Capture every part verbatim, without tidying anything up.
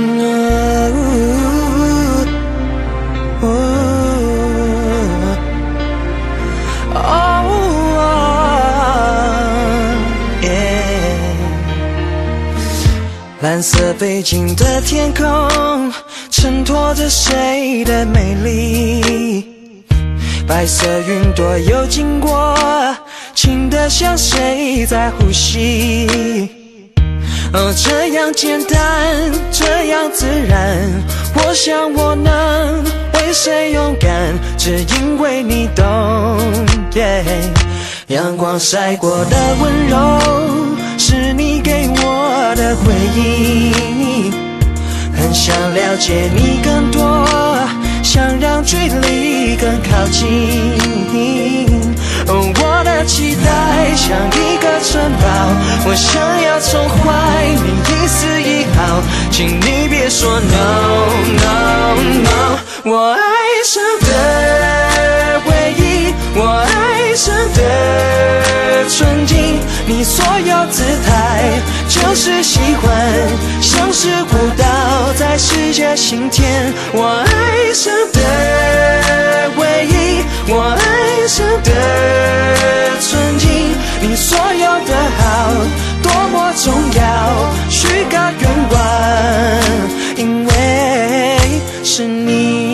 蓝色北京的天空衬托着谁的美丽，白色云朵又经过，轻得像谁在呼吸。哦，这样简单，这样自然，我想我能为谁勇敢，只因为你懂。yeah 阳光晒过的温柔，是你给我的回忆，很想了解你更多，想让距离更靠近。哦，我的期待像一个城堡，我想要宠坏你一丝一毫，请你别说 no no no。 我爱上的回忆，我爱上的纯净，你所有姿态就是喜欢，像是舞蹈在世界心田。我爱上的回忆，我爱上的纯净，你所有的好多么重要，许个愿望，因为是你。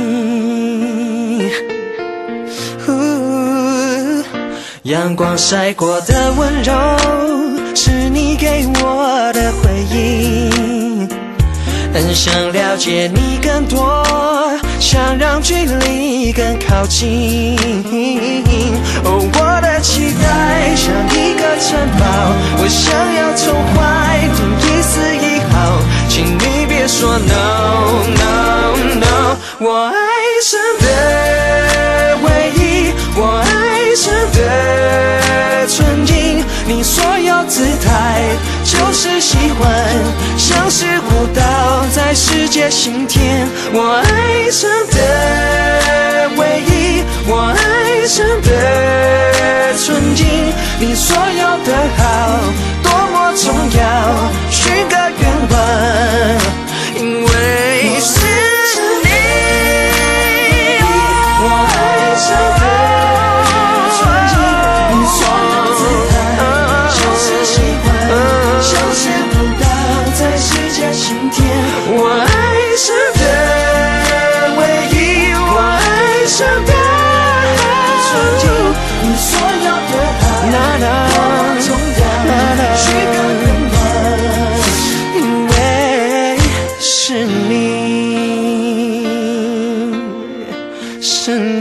阳光晒过的温柔，是你给我的回忆，很想了解你更多，想让距离更靠近。哦，我的期待像一个城堡，我想要宠坏你一丝一毫，请你别说 no no no。 我爱上的回忆，我爱上的纯净，你所有姿态就是喜欢，像是舞蹈在世界心田。我爱上的回忆，我爱上的纯净，你所有的好多么重要，许个愿望，因为是你。我爱上的纯净，你所有姿态就是喜欢，像是舞蹈在世界心田。我爱上的回忆，我爱上的纯净，你所有的好多么重要，许个愿望，因为是你，是你。